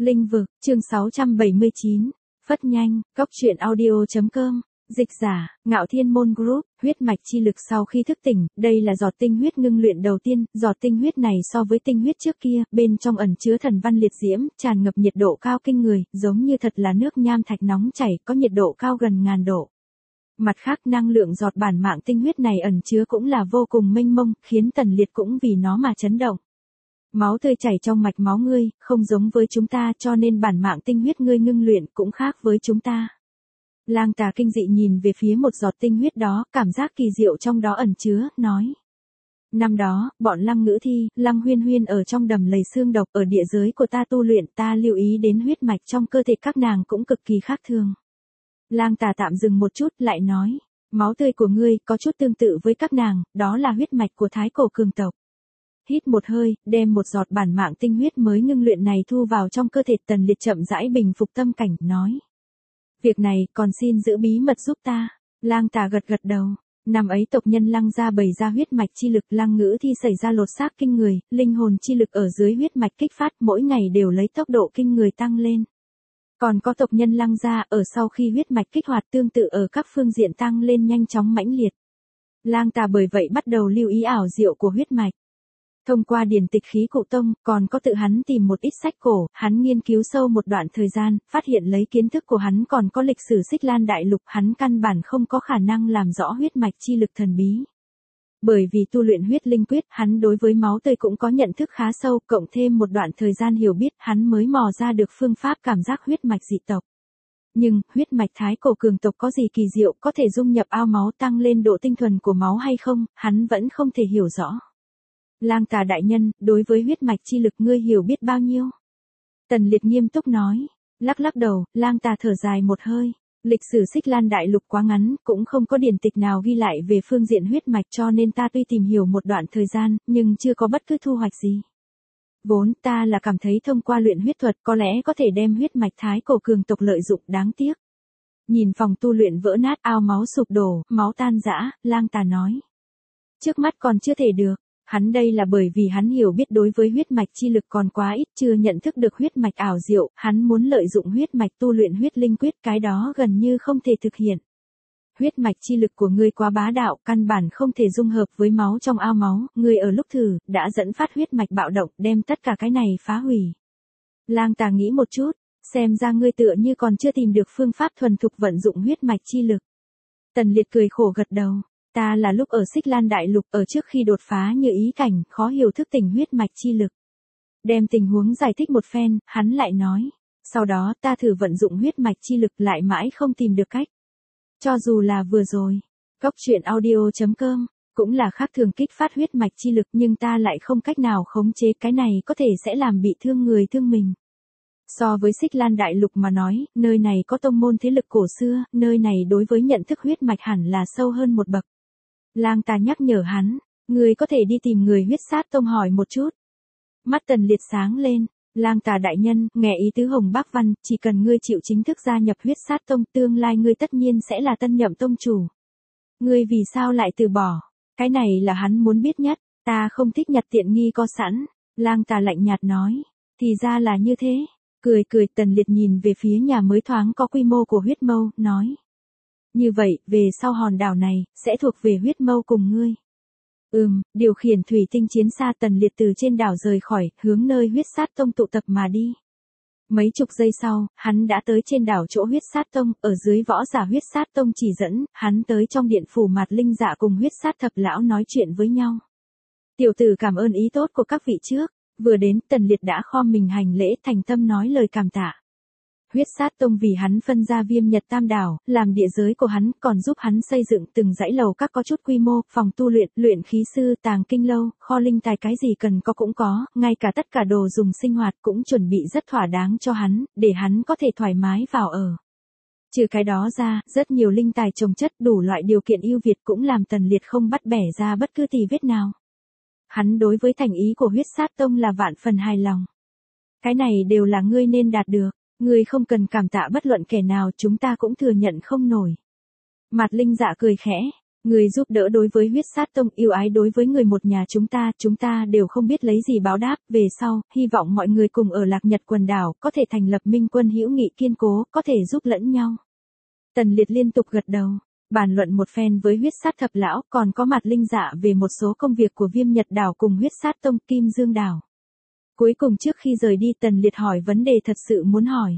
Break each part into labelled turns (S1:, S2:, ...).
S1: Linh vực, chương 679. Phất nhanh, góc truyện audio.com. Dịch giả, Ngạo Thiên Môn Group. Huyết mạch chi lực sau khi thức tỉnh, đây là giọt tinh huyết ngưng luyện đầu tiên. Giọt tinh huyết này so với tinh huyết trước kia, bên trong ẩn chứa thần văn liệt diễm, tràn ngập nhiệt độ cao kinh người, giống như thật là nước nham thạch nóng chảy, có nhiệt độ cao gần 1000 độ. Mặt khác, năng lượng giọt bản mạng tinh huyết này ẩn chứa cũng là vô cùng mênh mông, khiến Tần Liệt cũng vì nó mà chấn động. Máu tươi chảy trong mạch máu ngươi, không giống với chúng ta, cho nên bản mạng tinh huyết ngươi ngưng luyện cũng khác với chúng ta. Lang Tà kinh dị nhìn về phía một giọt tinh huyết đó, cảm giác kỳ diệu trong đó ẩn chứa, nói. Năm đó, bọn Lăng Ngữ Thi, Lăng Huyên Huyên ở trong đầm lầy xương độc ở địa giới của ta tu luyện, ta lưu ý đến huyết mạch trong cơ thể các nàng cũng cực kỳ khác thường. Lang Tà tạm dừng một chút, lại nói. Máu tươi của ngươi có chút tương tự với các nàng, đó là huyết mạch của Thái Cổ Cường tộc. Hít một hơi, đem một giọt bản mạng tinh huyết mới ngưng luyện này thu vào trong cơ thể. Tần Liệt chậm rãi bình phục tâm cảnh, nói. Việc này, còn xin giữ bí mật giúp ta. Lang Tà gật gật đầu. Năm ấy tộc nhân Lăng gia bày ra huyết mạch chi lực, Lăng Ngữ Thi xảy ra lột xác kinh người, linh hồn chi lực ở dưới huyết mạch kích phát, mỗi ngày đều lấy tốc độ kinh người tăng lên. Còn có tộc nhân Lăng gia, ở sau khi huyết mạch kích hoạt tương tự ở các phương diện tăng lên nhanh chóng mãnh liệt. Lang Tà bởi vậy bắt đầu lưu ý ảo diệu của huyết mạch. Thông qua điển tịch khí cụ tông, còn có tự hắn tìm một ít sách cổ, hắn nghiên cứu sâu một đoạn thời gian, phát hiện lấy kiến thức của hắn còn có lịch sử Xích Lan Đại Lục, hắn căn bản không có khả năng làm rõ huyết mạch chi lực thần bí. Bởi vì tu luyện huyết linh quyết, hắn đối với máu tươi cũng có nhận thức khá sâu, cộng thêm một đoạn thời gian hiểu biết, hắn mới mò ra được phương pháp cảm giác huyết mạch dị tộc. Nhưng, huyết mạch Thái Cổ Cường tộc có gì kỳ diệu, có thể dung nhập ao máu tăng lên độ tinh thuần của máu hay không, hắn vẫn không thể hiểu rõ. Lang Tà đại nhân, đối với huyết mạch chi lực ngươi hiểu biết bao nhiêu? Tần Liệt nghiêm túc nói. Lắc lắc đầu, Lang Tà thở dài một hơi. Lịch sử Xích Lan Đại Lục quá ngắn, cũng không có điển tịch nào ghi lại về phương diện huyết mạch, cho nên ta tuy tìm hiểu một đoạn thời gian, nhưng chưa có bất cứ thu hoạch gì. Vốn ta là cảm thấy thông qua luyện huyết thuật có lẽ có thể đem huyết mạch Thái Cổ Cường tộc lợi dụng, đáng tiếc. Nhìn phòng tu luyện vỡ nát, ao máu sụp đổ, máu tan rã, Lang Tà nói. Trước mắt còn chưa thể được. Hắn đây là bởi vì hắn hiểu biết đối với huyết mạch chi lực còn quá ít, chưa nhận thức được huyết mạch ảo diệu, hắn muốn lợi dụng huyết mạch tu luyện huyết linh quyết, cái đó gần như không thể thực hiện. Huyết mạch chi lực của ngươi quá bá đạo, căn bản không thể dung hợp với máu trong ao máu, ngươi ở lúc thử, đã dẫn phát huyết mạch bạo động, đem tất cả cái này phá hủy. Lang Tà nghĩ một chút, xem ra ngươi tựa như còn chưa tìm được phương pháp thuần thục vận dụng huyết mạch chi lực. Tần Liệt cười khổ gật đầu. Ta là lúc ở Xích Lan Đại Lục, ở trước khi đột phá như ý cảnh, khó hiểu thức tỉnh huyết mạch chi lực. Đem tình huống giải thích một phen, hắn lại nói. Sau đó ta thử vận dụng huyết mạch chi lực lại mãi không tìm được cách. Cho dù là vừa rồi, góc truyện audio.com, cũng là khác thường kích phát huyết mạch chi lực, nhưng ta lại không cách nào khống chế, cái này có thể sẽ làm bị thương người thương mình. So với Xích Lan Đại Lục mà nói, nơi này có tông môn thế lực cổ xưa, nơi này đối với nhận thức huyết mạch hẳn là sâu hơn một bậc. Lang Tà nhắc nhở hắn, ngươi có thể đi tìm người huyết sát tông hỏi một chút. Mắt Tần Liệt sáng lên, Lang Tà đại nhân, nghe ý tứ Hồng Bác Văn, chỉ cần ngươi chịu chính thức gia nhập huyết sát tông, tương lai ngươi tất nhiên sẽ là tân nhậm tông chủ. Ngươi vì sao lại từ bỏ? Cái này là hắn muốn biết nhất, ta không thích nhặt tiện nghi có sẵn. Lang Tà lạnh nhạt nói, thì ra là như thế. Cười cười, Tần Liệt nhìn về phía nhà mới thoáng có quy mô của huyết mâu, nói. Như vậy, về sau hòn đảo này, sẽ thuộc về huyết mâu cùng ngươi. Điều khiển thủy tinh chiến xa. Tần Liệt từ trên đảo rời khỏi, hướng nơi huyết sát tông tụ tập mà đi. Mấy chục giây sau, hắn đã tới trên đảo chỗ huyết sát tông, ở dưới võ giả huyết sát tông chỉ dẫn, hắn tới trong điện phủ Mạt Linh Dạ cùng huyết sát thập lão nói chuyện với nhau. Tiểu tử cảm ơn ý tốt của các vị trước, vừa đến Tần Liệt đã khom mình hành lễ, thành tâm nói lời cảm tạ. Huyết sát tông vì hắn phân ra Viêm Nhật Tam đảo, làm địa giới của hắn, còn giúp hắn xây dựng từng dãy lầu các có chút quy mô, phòng tu luyện, luyện khí sư, tàng kinh lâu, kho linh tài, cái gì cần có cũng có, ngay cả tất cả đồ dùng sinh hoạt cũng chuẩn bị rất thỏa đáng cho hắn, để hắn có thể thoải mái vào ở. Trừ cái đó ra, rất nhiều linh tài trồng chất, đủ loại điều kiện ưu việt cũng làm Tần Liệt không bắt bẻ ra bất cứ tì vết nào. Hắn đối với thành ý của huyết sát tông là vạn phần hài lòng. Cái này đều là ngươi nên đạt được. Ngươi không cần cảm tạ bất luận kẻ nào, chúng ta cũng thừa nhận không nổi. Mạt Linh Dạ cười khẽ, Người giúp đỡ đối với huyết sát tông, yêu ái đối với người một nhà chúng ta đều không biết lấy gì báo đáp, về sau, hy vọng mọi người cùng ở Lạc Nhật quần đảo, có thể thành lập minh quân hữu nghị kiên cố, có thể giúp lẫn nhau. Tần Liệt liên tục gật đầu, bàn luận một phen với huyết sát thập lão, còn có Mạt Linh Dạ về một số công việc của Viêm Nhật đảo cùng huyết sát tông Kim Dương đảo. Cuối cùng trước khi rời đi Tần Liệt hỏi vấn đề thật sự muốn hỏi.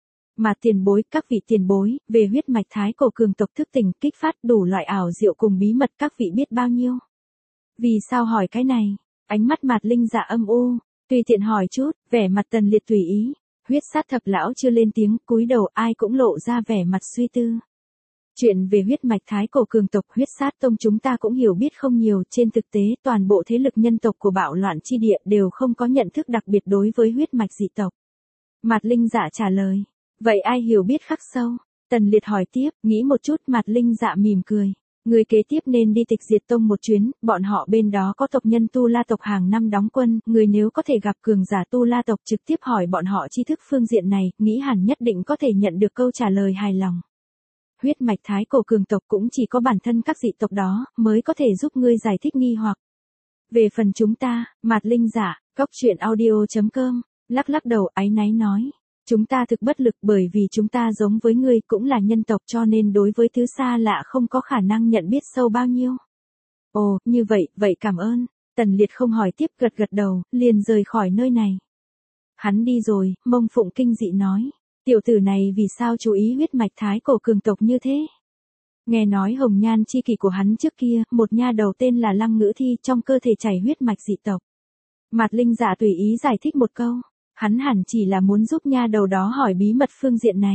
S1: Mà tiền bối, các vị tiền bối, về huyết mạch thái cổ cường tộc thức tỉnh kích phát đủ loại ảo diệu cùng bí mật các vị biết bao nhiêu? Vì sao hỏi cái này? Ánh mắt Mạt Linh Dạ âm u, tùy tiện hỏi chút, vẻ mặt Tần Liệt tùy ý. Huyết sát thập lão chưa lên tiếng, cúi đầu ai cũng lộ ra vẻ mặt suy tư. Chuyện về huyết mạch thái cổ cường tộc huyết sát tông chúng ta cũng hiểu biết không nhiều, trên thực tế toàn bộ thế lực nhân tộc của bạo loạn chi địa đều không có nhận thức đặc biệt đối với huyết mạch dị tộc. Mạt Linh Dạ trả lời. Vậy ai hiểu biết khắc sâu? Tần Liệt hỏi tiếp, nghĩ một chút Mạt Linh Dạ mỉm cười. Người kế tiếp nên đi tịch diệt tông một chuyến, bọn họ bên đó có tộc nhân Tu La tộc hàng năm đóng quân, người nếu có thể gặp cường giả Tu La tộc trực tiếp hỏi bọn họ tri thức phương diện này, nghĩ hẳn nhất định có thể nhận được câu trả lời hài lòng. Huyết mạch thái cổ cường tộc cũng chỉ có bản thân các dị tộc đó, mới có thể giúp ngươi giải thích nghi hoặc. Về phần chúng ta, Mạt Linh Dạ, coctruyện.audio.com, lắc đầu áy náy nói. Chúng ta thực bất lực bởi vì chúng ta giống với ngươi cũng là nhân tộc cho nên đối với thứ xa lạ không có khả năng nhận biết sâu bao nhiêu. Ồ, như vậy cảm ơn. Tần Liệt không hỏi tiếp gật đầu, liền rời khỏi nơi này. Hắn đi rồi, Mông Phụng kinh dị nói. Tiểu tử này vì sao chú ý huyết mạch thái cổ cường tộc như thế? Nghe nói hồng nhan chi kỷ của hắn trước kia, một nha đầu tên là Lăng Ngữ Thi trong cơ thể chảy huyết mạch dị tộc. Mạt Linh Dạ tùy ý giải thích một câu. Hắn hẳn chỉ là muốn giúp nha đầu đó hỏi bí mật phương diện này.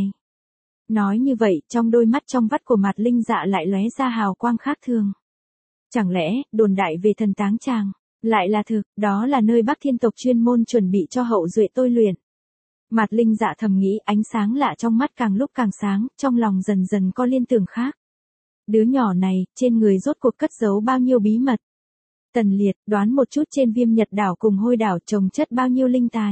S1: Nói như vậy, trong đôi mắt trong vắt của Mạt Linh Dạ lại lóe ra hào quang khác thường. Chẳng lẽ, đồn đại về thần táng tràng, lại là thực, đó là nơi Bắc Thiên tộc chuyên môn chuẩn bị cho hậu duệ tôi luyện. Mạt Linh Dạ thầm nghĩ ánh sáng lạ trong mắt càng lúc càng sáng, trong lòng dần dần có liên tưởng khác. Đứa nhỏ này, trên người rốt cuộc cất giấu bao nhiêu bí mật. Tần Liệt, đoán một chút trên Viêm Nhật đảo cùng Hôi đảo trồng chất bao nhiêu linh tài.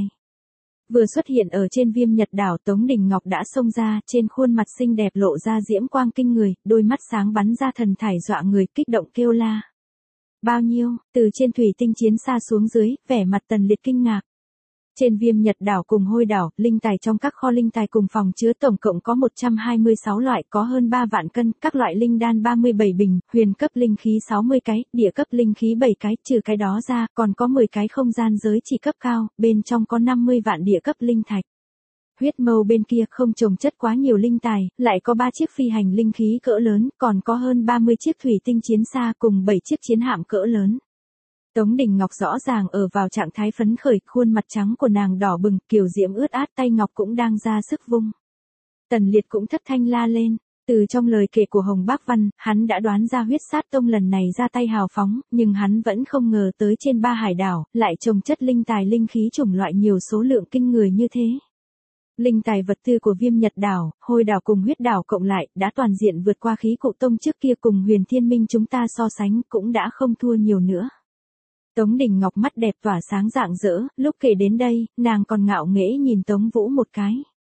S1: Vừa xuất hiện ở trên Viêm Nhật đảo Tống Đình Ngọc đã xông ra, trên khuôn mặt xinh đẹp lộ ra diễm quang kinh người, đôi mắt sáng bắn ra thần thải dọa người, kích động kêu la. Bao nhiêu, từ trên thủy tinh chiến xa xuống dưới, vẻ mặt Tần Liệt kinh ngạc. Trên Viêm Nhật đảo cùng Hôi đảo, linh tài trong các kho linh tài cùng phòng chứa tổng cộng có 126 loại, có hơn 3 vạn cân, các loại linh đan 37 bình, huyền cấp linh khí 60 cái, địa cấp linh khí 7 cái, trừ cái đó ra, còn có 10 cái không gian giới chỉ cấp cao, bên trong có 50 vạn địa cấp linh thạch. Huyết mâu bên kia không trồng chất quá nhiều linh tài, lại có 3 chiếc phi hành linh khí cỡ lớn, còn có hơn 30 chiếc thủy tinh chiến xa cùng 7 chiếc chiến hạm cỡ lớn. Tống Đình Ngọc rõ ràng ở vào trạng thái phấn khởi, khuôn mặt trắng của nàng đỏ bừng, kiều diễm ướt át, tay ngọc cũng đang ra sức vung. Tần Liệt cũng thất thanh la lên, từ trong lời kể của Hồng Bác Văn, hắn đã đoán ra huyết sát tông lần này ra tay hào phóng, nhưng hắn vẫn không ngờ tới trên 3 hải đảo, lại trồng chất linh tài linh khí chủng loại nhiều số lượng kinh người như thế. Linh tài vật tư của Viêm Nhật đảo, Hôi đảo cùng huyết đảo cộng lại, đã toàn diện vượt qua khí cụ tông trước kia cùng Huyền Thiên Minh chúng ta so sánh, cũng đã không thua nhiều nữa. Tống Đình Ngọc mắt đẹp tỏa sáng rạng rỡ, lúc kể đến đây, nàng còn ngạo nghễ nhìn Tống Vũ một cái.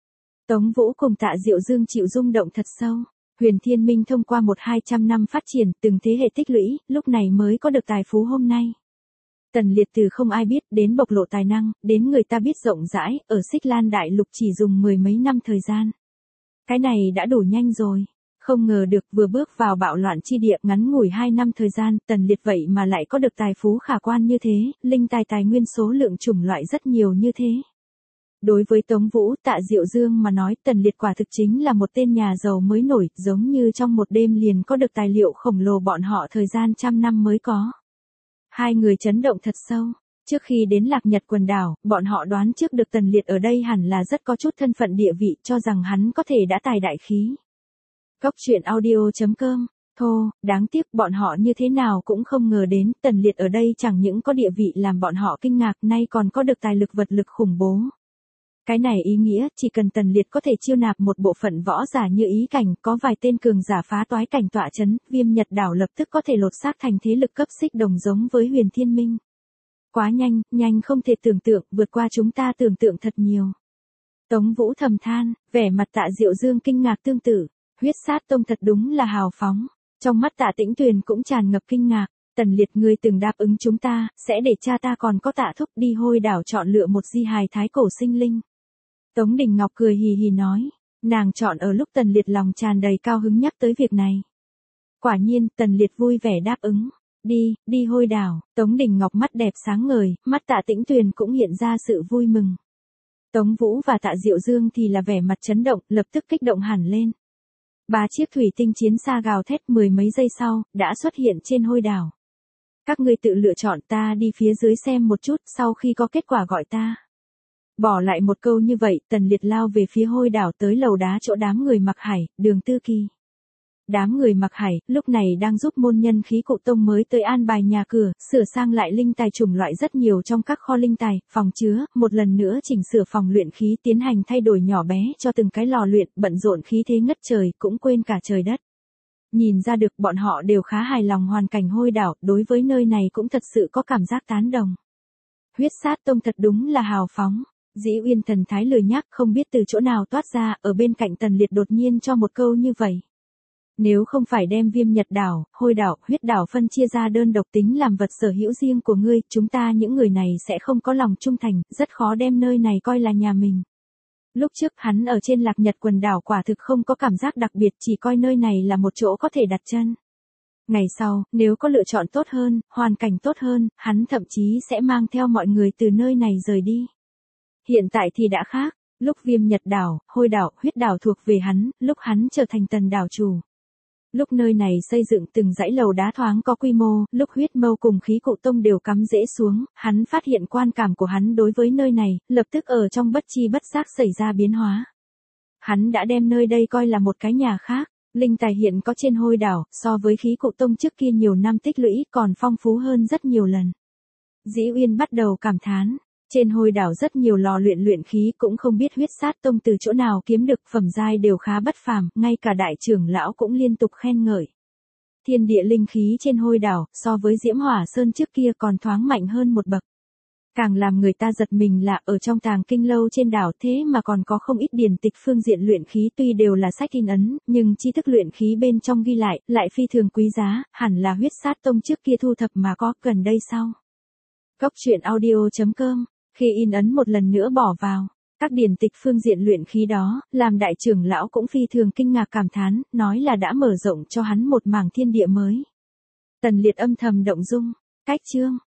S1: Tống Vũ cùng Tạ Diệu Dương chịu rung động thật sâu. Huyền Thiên Minh thông qua 100-200 năm phát triển, từng thế hệ tích lũy, lúc này mới có được tài phú hôm nay. Tần Liệt từ không ai biết, đến bộc lộ tài năng, đến người ta biết rộng rãi, ở Xích Lan Đại Lục chỉ dùng 10 mấy năm thời gian. Cái này đã đủ nhanh rồi. Không ngờ được vừa bước vào bạo loạn chi địa ngắn ngủi 2 năm thời gian, Tần Liệt vậy mà lại có được tài phú khả quan như thế, linh tài nguyên số lượng chủng loại rất nhiều như thế. Đối với Tống Vũ, Tạ Diệu Dương mà nói, Tần Liệt quả thực chính là một tên nhà giàu mới nổi, giống như trong một đêm liền có được tài liệu khổng lồ bọn họ thời gian trăm năm mới có. Hai người chấn động thật sâu. Trước khi đến Lạc Nhật quần đảo, bọn họ đoán trước được Tần Liệt ở đây hẳn là rất có chút thân phận địa vị, cho rằng hắn có thể đã tài đại khí. Coctruyện.audio.com. Thô, đáng tiếc bọn họ như thế nào cũng không ngờ đến, Tần Liệt ở đây chẳng những có địa vị làm bọn họ kinh ngạc, nay còn có được tài lực vật lực khủng bố. Cái này ý nghĩa, chỉ cần Tần Liệt có thể chiêu nạp một bộ phận võ giả như Ý Cảnh, có vài tên cường giả phá toái cảnh tọa chấn, Viêm Nhật đảo lập tức có thể lột xác thành thế lực cấp xích đồng giống với Huyền Thiên Minh. Quá nhanh, nhanh không thể tưởng tượng, vượt qua chúng ta tưởng tượng thật nhiều. Tống Vũ thầm than, vẻ mặt Tạ Diệu Dương kinh ngạc tương tự. Huyết sát tông thật đúng là hào phóng. Trong mắt Tạ Tĩnh Tuyền cũng tràn ngập kinh ngạc, Tần Liệt ngươi từng đáp ứng chúng ta, sẽ để cha ta còn có Tạ thúc đi Hôi đảo chọn lựa một di hài thái cổ sinh linh. Tống Đình Ngọc cười hì hì nói, nàng chọn ở lúc Tần Liệt lòng tràn đầy cao hứng nhắc tới việc này. Quả nhiên, Tần Liệt vui vẻ đáp ứng. Đi Hôi đảo. Tống Đình Ngọc mắt đẹp sáng ngời, mắt Tạ Tĩnh Tuyền cũng hiện ra sự vui mừng. Tống Vũ và Tạ Diệu Dương thì là vẻ mặt chấn động, lập tức kích động hẳn lên. 3 chiếc thủy tinh chiến xa gào thét mười mấy giây sau, đã xuất hiện trên Hôi đảo. Các ngươi tự lựa chọn, ta đi phía dưới xem một chút, sau khi có kết quả gọi ta. Bỏ lại một câu như vậy, Tần Liệt lao về phía Hôi đảo tới lầu đá chỗ đám người Mặc Hải, Đường Tư Kỳ. Đám người Mặc Hải, lúc này đang giúp môn nhân khí cụ tông mới tới an bài nhà cửa, sửa sang lại linh tài chủng loại rất nhiều trong các kho linh tài, phòng chứa, một lần nữa chỉnh sửa phòng luyện khí tiến hành thay đổi nhỏ bé cho từng cái lò luyện, bận rộn khí thế ngất trời, cũng quên cả trời đất. Nhìn ra được bọn họ đều khá hài lòng hoàn cảnh Hôi đảo, đối với nơi này cũng thật sự có cảm giác tán đồng. Huyết Sát Tông thật đúng là hào phóng. Dĩ Uyên thần thái lười nhác không biết từ chỗ nào toát ra, ở bên cạnh Tần Liệt đột nhiên cho một câu như vậy. Nếu không phải đem Viêm Nhật đảo, Hôi đảo, Huyết đảo phân chia ra đơn độc tính làm vật sở hữu riêng của ngươi, chúng ta những người này sẽ không có lòng trung thành, rất khó đem nơi này coi là nhà mình. Lúc trước hắn ở trên Lạc Nhật quần đảo quả thực không có cảm giác đặc biệt, chỉ coi nơi này là một chỗ có thể đặt chân. Ngày sau, nếu có lựa chọn tốt hơn, hoàn cảnh tốt hơn, hắn thậm chí sẽ mang theo mọi người từ nơi này rời đi. Hiện tại thì đã khác, lúc Viêm Nhật đảo, Hôi đảo, Huyết đảo thuộc về hắn, lúc hắn trở thành Tần đảo chủ. Lúc nơi này xây dựng từng dãy lầu đá thoáng có quy mô, lúc Huyết Mâu cùng khí cụ tông đều cắm rễ xuống, hắn phát hiện quan cảm của hắn đối với nơi này, lập tức ở trong bất chi bất giác xảy ra biến hóa. Hắn đã đem nơi đây coi là một cái nhà khác, linh tài hiện có trên Hôi đảo, so với khí cụ tông trước kia nhiều năm tích lũy còn phong phú hơn rất nhiều lần. Dĩ Uyên bắt đầu cảm thán. Trên Hôi đảo rất nhiều lò luyện khí cũng không biết Huyết Sát Tông từ chỗ nào kiếm được, phẩm giai đều khá bất phàm, ngay cả đại trưởng lão cũng liên tục khen ngợi. Thiên địa linh khí trên Hôi đảo, so với Diễm Hỏa Sơn trước kia còn thoáng mạnh hơn một bậc. Càng làm người ta giật mình là ở trong tàng kinh lâu trên đảo thế mà còn có không ít điển tịch phương diện luyện khí, tuy đều là sách in ấn, nhưng tri thức luyện khí bên trong ghi lại phi thường quý giá, hẳn là Huyết Sát Tông trước kia thu thập mà có, gần đây sau. Góc truyện audio.com. Khi in ấn một lần nữa bỏ vào, các điển tịch phương diện luyện khí đó, làm đại trưởng lão cũng phi thường kinh ngạc cảm thán, nói là đã mở rộng cho hắn một mảng thiên địa mới. Tần Liệt âm thầm động dung, cách chương.